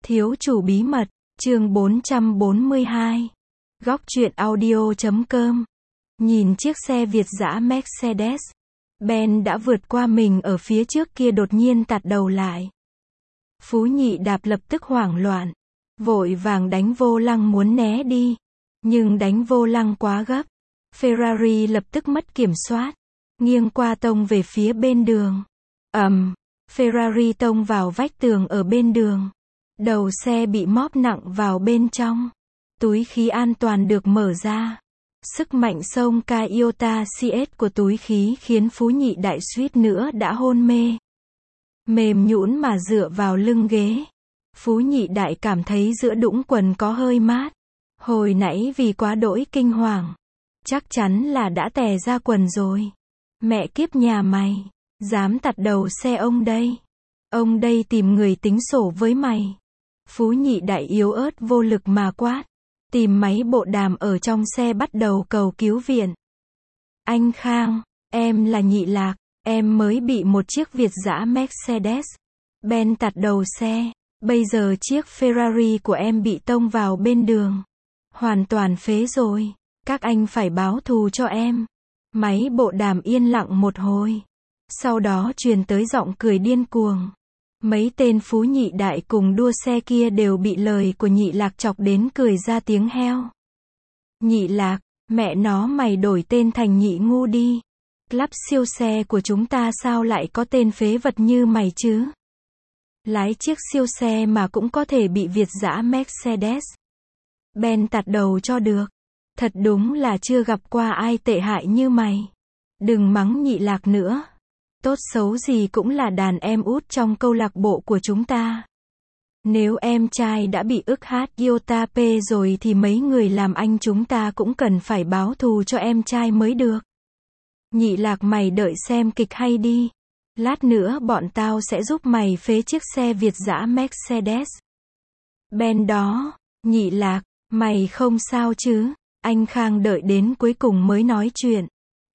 Thiếu chủ bí mật, chương 442. Góc truyện audio.com. Nhìn chiếc xe Việt dã Mercedes. Ben đã vượt qua mình ở phía trước kia đột nhiên tạt đầu lại. Phú Nhị Đạp lập tức hoảng loạn. Vội vàng đánh vô lăng muốn né đi. Nhưng đánh vô lăng quá gấp. Ferrari lập tức mất kiểm soát. Nghiêng qua tông về phía bên đường. Ferrari tông vào vách tường ở bên đường. Đầu xe bị móp nặng vào bên trong. Túi khí an toàn được mở ra. Sức mạnh xông ca iota CS của túi khí khiến Phú Nhị Đại suýt nữa đã hôn mê. Mềm nhũn mà dựa vào lưng ghế. Phú Nhị Đại cảm thấy giữa đũng quần có hơi mát. Hồi nãy vì quá đỗi kinh hoàng. Chắc chắn là đã tè ra quần rồi. Mẹ kiếp nhà mày. Dám tạt đầu xe ông đây. Ông đây tìm người tính sổ với mày. Phú Nhị Đại yếu ớt vô lực mà quát. Tìm máy bộ đàm ở trong xe bắt đầu cầu cứu viện. Anh Khang, em là Nhị Lạc, em mới bị một chiếc Việt dã Mercedes Ben tạt đầu xe. Bây giờ chiếc Ferrari của em bị tông vào bên đường. Hoàn toàn phế rồi. Các anh phải báo thù cho em. Máy bộ đàm yên lặng một hồi. Sau đó truyền tới giọng cười điên cuồng. Mấy tên Phú Nhị Đại cùng đua xe kia đều bị lời của Nhị Lạc chọc đến cười ra tiếng heo. Nhị Lạc, mẹ nó mày đổi tên thành Nhị Ngu đi. Club siêu xe của chúng ta sao lại có tên phế vật như mày chứ? Lái chiếc siêu xe mà cũng có thể bị Việt dã Mercedes Ben tạt đầu cho được. Thật đúng là chưa gặp qua ai tệ hại như mày. Đừng mắng Nhị Lạc nữa. Tốt xấu gì cũng là đàn em út trong câu lạc bộ của chúng ta. Nếu em trai đã bị ức hát iota P rồi thì mấy người làm anh chúng ta cũng cần phải báo thù cho em trai mới được. Nhị Lạc mày đợi xem kịch hay đi. Lát nữa bọn tao sẽ giúp mày phế chiếc xe Việt dã Mercedes Ben đó. Nhị Lạc, mày không sao chứ? Anh Khang đợi đến cuối cùng mới nói chuyện.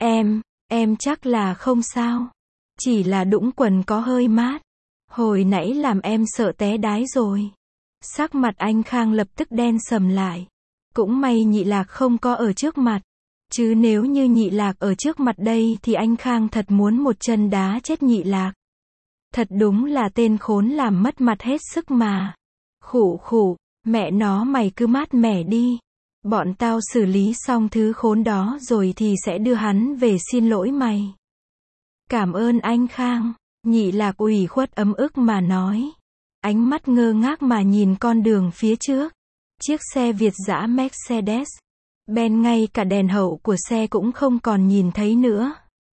Em chắc là không sao. Chỉ là đũng quần có hơi mát. Hồi nãy làm em sợ té đái rồi. Sắc mặt anh Khang lập tức đen sầm lại. Cũng may Nhị Lạc không có ở trước mặt. Chứ nếu như Nhị Lạc ở trước mặt đây thì anh Khang thật muốn một chân đá chết Nhị Lạc. Thật đúng là tên khốn làm mất mặt hết sức mà. Khụ, mẹ nó mày cứ mát mẻ đi. Bọn tao xử lý xong thứ khốn đó rồi thì sẽ đưa hắn về xin lỗi mày. Cảm ơn anh Khang. Nhị Lạc ủy khuất ấm ức mà nói. Ánh mắt ngơ ngác mà nhìn con đường phía trước. Chiếc xe Việt dã Mercedes Ben ngay cả đèn hậu của xe cũng không còn nhìn thấy nữa.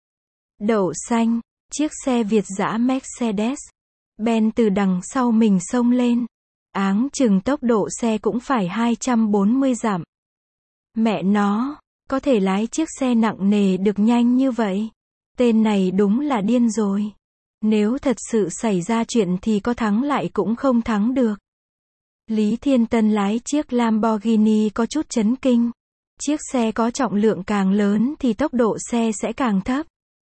Đậu xanh. Chiếc xe Việt dã Mercedes Ben từ đằng sau mình xông lên. Áng chừng tốc độ xe cũng phải 240 dặm. Mẹ nó, có thể lái chiếc xe nặng nề được nhanh như vậy. Tên này đúng là điên rồi. Nếu thật sự xảy ra chuyện thì có thắng lại cũng không thắng được. Lý Thiên Tân lái chiếc Lamborghini có chút chấn kinh. Chiếc xe có trọng lượng càng lớn thì tốc độ xe sẽ càng thấp.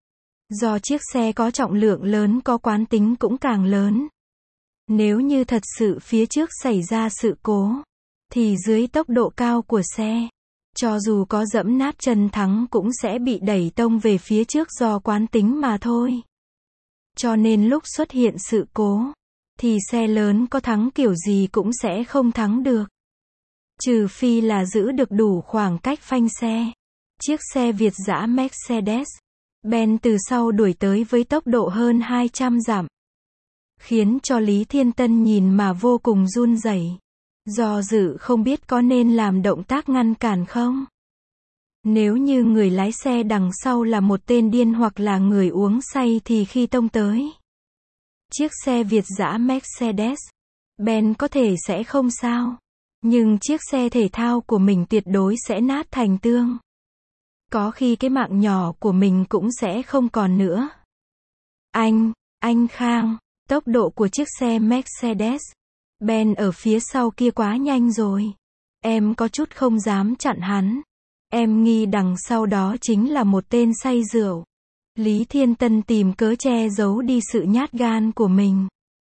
Do chiếc xe có trọng lượng lớn có quán tính cũng càng lớn. Nếu như thật sự phía trước xảy ra sự cố, thì dưới tốc độ cao của xe, cho dù có dẫm nát chân thắng cũng sẽ bị đẩy tông về phía trước do quán tính mà thôi. Cho nên lúc xuất hiện sự cố, thì xe lớn có thắng kiểu gì cũng sẽ không thắng được. Trừ phi là giữ được đủ khoảng cách phanh xe. Chiếc xe Việt dã Mercedes Ben từ sau đuổi tới với tốc độ hơn 200 dặm. Khiến cho Lý Thiên Tân nhìn mà vô cùng run rẩy. Do dự không biết có nên làm động tác ngăn cản không. Nếu như người lái xe đằng sau là một tên điên hoặc là người uống say thì khi tông tới chiếc xe Việt dã Mercedes Ben có thể sẽ không sao. Nhưng chiếc xe thể thao của mình tuyệt đối sẽ nát thành tương. Có khi cái mạng nhỏ của mình cũng sẽ không còn nữa. Anh Khang, tốc độ của chiếc xe Mercedes Ben ở phía sau kia quá nhanh rồi. Em có chút không dám chặn hắn. Em nghi đằng sau đó chính là một tên say rượu. Lý Thiên Tân tìm cớ che giấu đi sự nhát gan của mình.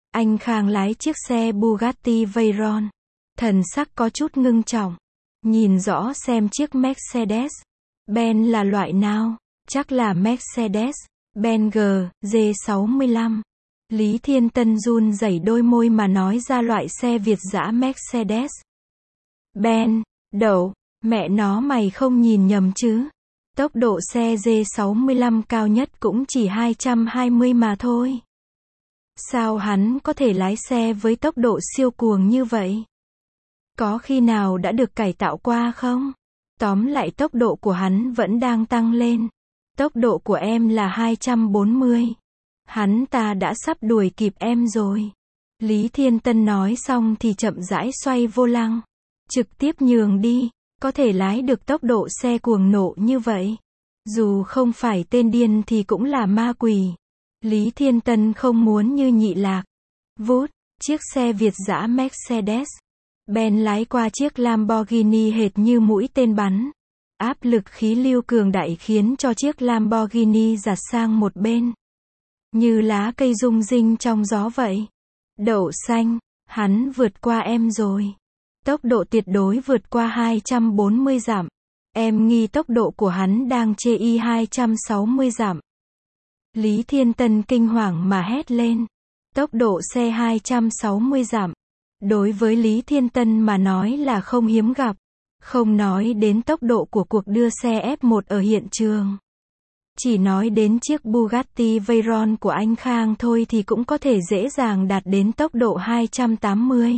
Anh Khang lái chiếc xe Bugatti Veyron. Thần sắc có chút ngưng trọng. Nhìn rõ xem chiếc Mercedes-Benz là loại nào. Chắc là Mercedes-Benz G65. Lý Thiên Tân run rẩy đôi môi mà nói ra loại xe Việt dã Mercedes-Benz. Đậu, mẹ nó mày không nhìn nhầm chứ. Tốc độ xe G65 cao nhất cũng chỉ 220 mà thôi. Sao hắn có thể lái xe với tốc độ siêu cuồng như vậy? Có khi nào đã được cải tạo qua không? Tóm lại tốc độ của hắn vẫn đang tăng lên. Tốc độ của em là 240. Hắn ta đã sắp đuổi kịp em rồi. Lý Thiên Tân nói xong thì chậm rãi xoay vô lăng. Trực tiếp nhường đi. Có thể lái được tốc độ xe cuồng nộ như vậy. Dù không phải tên điên thì cũng là ma quỷ. Lý Thiên Tân không muốn như Nhị Lạc. Vút, chiếc xe Việt dã Mercedes-Benz lái qua chiếc Lamborghini hệt như mũi tên bắn. Áp lực khí lưu cường đại khiến cho chiếc Lamborghini giạt sang một bên. Như lá cây rung rinh trong gió vậy. Đậu xanh, hắn vượt qua em rồi. Tốc độ tuyệt đối vượt qua 240 dặm. Em nghi tốc độ của hắn đang chê y 260 dặm. Lý Thiên Tân kinh hoàng mà hét lên. Tốc độ xe 260 dặm. Đối với Lý Thiên Tân mà nói là không hiếm gặp. Không nói đến tốc độ của cuộc đưa xe F1 ở hiện trường. Chỉ nói đến chiếc Bugatti Veyron của anh Khang thôi thì cũng có thể dễ dàng đạt đến tốc độ 280.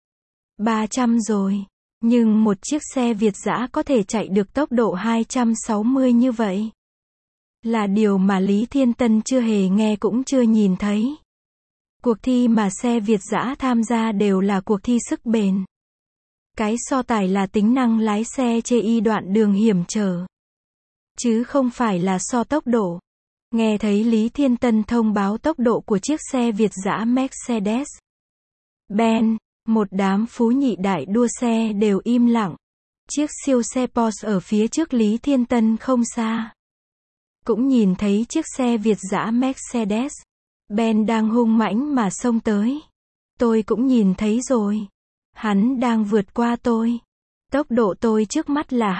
300 rồi. Nhưng một chiếc xe Việt dã có thể chạy được tốc độ 260 như vậy. Là điều mà Lý Thiên Tân chưa hề nghe cũng chưa nhìn thấy. Cuộc thi mà xe Việt dã tham gia đều là cuộc thi sức bền. Cái so tài là tính năng lái xe chê y đoạn đường hiểm trở. Chứ không phải là so tốc độ. Nghe thấy Lý Thiên Tân thông báo tốc độ của chiếc xe Việt dã Mercedes-Benz, một đám phú nhị đại đua xe đều im lặng. Chiếc siêu xe Porsche ở phía trước Lý Thiên Tân không xa. Cũng nhìn thấy chiếc xe Việt dã Mercedes-Benz đang hung mãnh mà xông tới. Tôi cũng nhìn thấy rồi. Hắn đang vượt qua tôi. Tốc độ tôi trước mắt là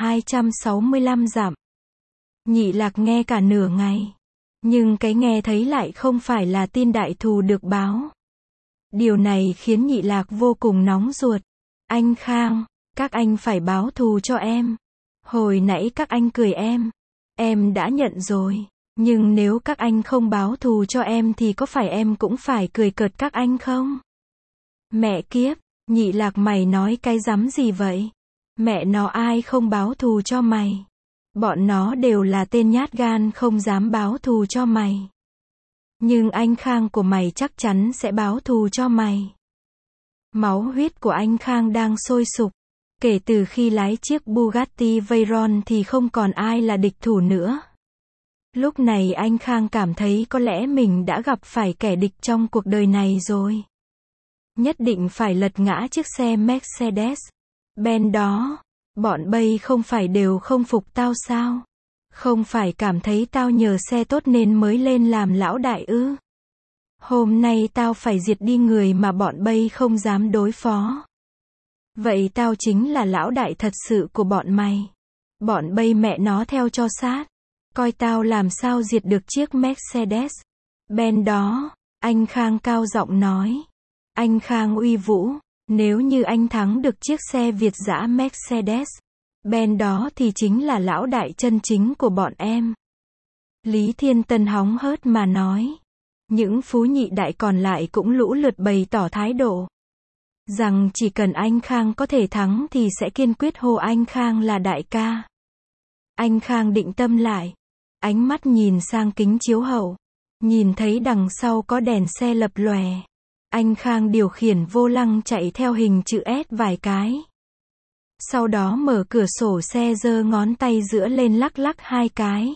265 dặm. Nhị Lạc nghe cả nửa ngày. Nhưng cái nghe thấy lại không phải là tin đại thù được báo. Điều này khiến Nhị Lạc vô cùng nóng ruột. Anh Khang, các anh phải báo thù cho em. Hồi nãy các anh cười em đã nhận rồi. Nhưng nếu các anh không báo thù cho em thì có phải em cũng phải cười cợt các anh không? Mẹ kiếp, Nhị Lạc mày nói cái rắm gì vậy? Mẹ nó ai không báo thù cho mày? Bọn nó đều là tên nhát gan không dám báo thù cho mày. Nhưng anh Khang của mày chắc chắn sẽ báo thù cho mày. Máu huyết của anh Khang đang sôi sục. Kể từ khi lái chiếc Bugatti Veyron thì không còn ai là địch thủ nữa. Lúc này anh Khang cảm thấy có lẽ mình đã gặp phải kẻ địch trong cuộc đời này rồi. Nhất định phải lật ngã chiếc xe Mercedes-Benz đó. Bọn Bay không phải đều không phục tao sao? Không phải cảm thấy tao nhờ xe tốt nên mới lên làm lão đại ư? Hôm nay tao phải diệt đi người mà bọn Bay không dám đối phó. Vậy tao chính là lão đại thật sự của bọn mày. Bọn Bay mẹ nó theo cho sát. Coi tao làm sao diệt được chiếc Mercedes-Benz đó. Anh Khang cao giọng nói. Anh Khang uy vũ. Nếu như anh thắng được chiếc xe Việt dã Mercedes-Benz đó thì chính là lão đại chân chính của bọn em. Lý Thiên Tân hóng hớt mà nói. Những phú nhị đại còn lại cũng lũ lượt bày tỏ thái độ. Rằng chỉ cần anh Khang có thể thắng thì sẽ kiên quyết hô anh Khang là đại ca. Anh Khang định tâm lại. Ánh mắt nhìn sang kính chiếu hậu. Nhìn thấy đằng sau có đèn xe lập lòe. Anh Khang điều khiển vô lăng chạy theo hình chữ S vài cái. Sau đó mở cửa sổ xe giơ ngón tay giữa lên lắc lắc hai cái.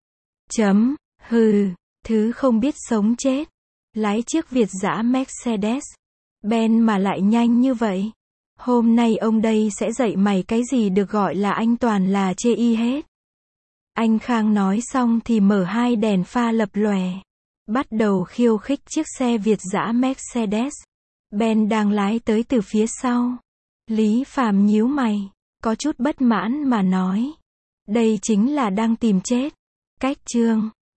Hừ, thứ không biết sống chết. Lái chiếc Việt dã Mercedes-Benz mà lại nhanh như vậy. Hôm nay ông đây sẽ dạy mày cái gì được gọi là anh toàn là chê y hết. Anh Khang nói xong thì mở hai đèn pha lập lòe. bắt đầu khiêu khích chiếc xe Việt dã Mercedes. Ben đang lái tới từ phía sau. Lý Phàm nhíu mày, có chút bất mãn mà nói. Đây chính là đang tìm chết. Cách chương